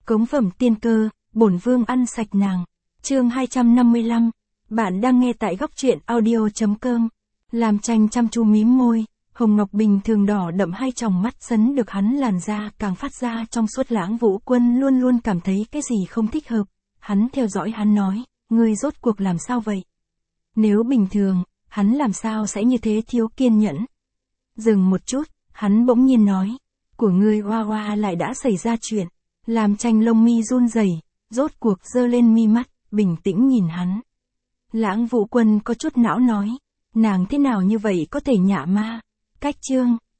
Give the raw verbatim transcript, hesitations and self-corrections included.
Cống phẩm tiên cơ, bổn vương ăn sạch nàng. Chương hai trăm năm mươi lăm. Bạn đang nghe tại góc truyện audio chấm com. Làm Tranh chăm chú mím môi, Hồng Ngọc bình thường đỏ đậm hai tròng mắt sấn được hắn làn da càng phát ra trong suốt. Lãng Vũ Quân luôn luôn cảm thấy cái gì không thích hợp. Hắn theo dõi hắn nói, ngươi rốt cuộc làm sao vậy? Nếu bình thường, hắn làm sao sẽ như thế thiếu kiên nhẫn? Dừng một chút, hắn bỗng nhiên nói, của ngươi Hoa Hoa lại đã xảy ra chuyện. Làm Tranh lông mi run rẩy, rốt cuộc giơ lên mi mắt, bình tĩnh nhìn hắn. Lãng Vũ Quân có chút não nói, nàng thế nào như vậy có thể nhả ma? Cách chương,